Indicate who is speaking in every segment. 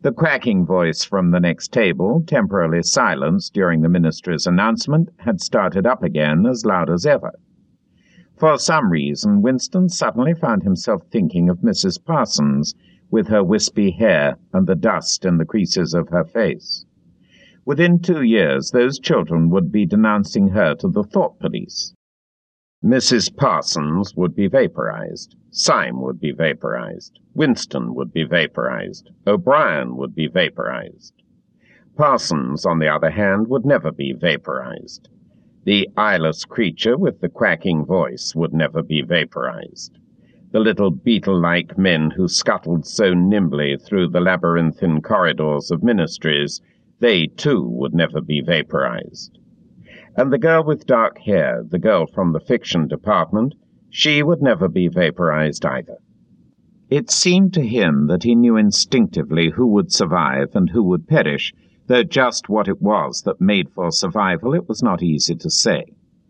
Speaker 1: The quacking voice from the next table, temporarily silenced during the minister's announcement, had started up again as loud as ever. For some reason, Winston suddenly found himself thinking of Mrs. Parsons, with her wispy hair and the dust in the creases of her face. Within 2 years, those children would be denouncing her to the thought police. Mrs. Parsons would be vaporized. Syme would be vaporized. Winston would be vaporized. O'Brien would be vaporized. Parsons, on the other hand, would never be vaporized. The eyeless creature with the quacking voice would never be vaporized. The little beetle-like men who scuttled so nimbly through the labyrinthine corridors of ministries, they, too, would never be vaporized. And the girl with dark hair, the girl from the fiction department, she would never be vaporized either. It seemed to him that he knew instinctively who would survive and who would perish, though just what it was that made for survival it was not easy to say.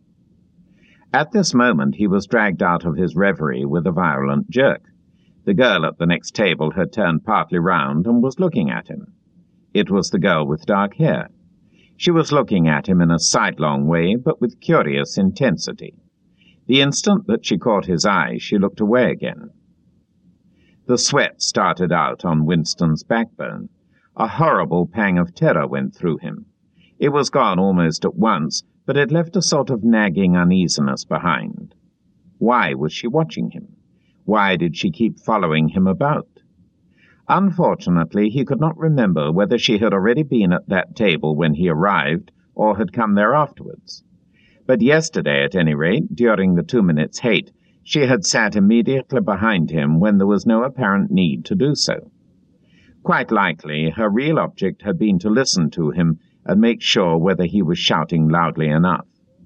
Speaker 1: At this moment he was dragged out of his reverie with a violent jerk. The girl at the next table had turned partly round and was looking at him. It was the girl with dark hair. She was looking at him in a sidelong way, but with curious intensity. The instant that she caught his eye, she looked away again. The sweat started out on Winston's backbone. A horrible pang of terror went through him. It was gone almost at once, but it left a sort of nagging uneasiness behind. Why was she watching him? Why did she keep following him about? Unfortunately, he could not remember whether she had already been at that table when he arrived, or had come there afterwards. But yesterday, at any rate, during the 2 minutes' hate, she had sat immediately behind him when there was no apparent need to do so. Quite likely, her real object had been to listen to him and make sure whether he was shouting loudly enough.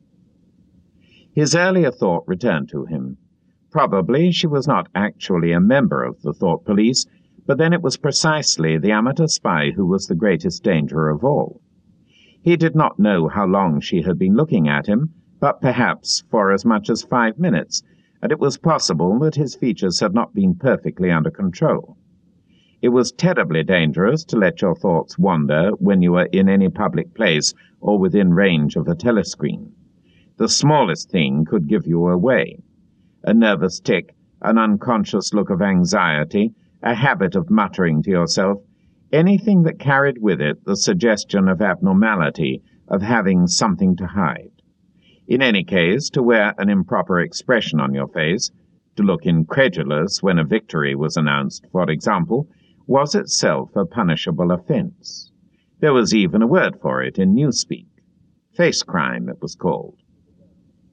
Speaker 1: His earlier thought returned to him. Probably she was not actually a member of the thought police, but then it was precisely the amateur spy who was the greatest danger of all. He did not know how long she had been looking at him, but perhaps for as much as 5 minutes, and it was possible that his features had not been perfectly under control. It was terribly dangerous to let your thoughts wander when you were in any public place or within range of a telescreen. The smallest thing could give you away. A nervous tic, an unconscious look of anxiety, a habit of muttering to yourself, anything that carried with it the suggestion of abnormality, of having something to hide. In any case, to wear an improper expression on your face, to look incredulous when a victory was announced, for example, was itself a punishable offense. There was even a word for it in newspeak. Face crime, it was called.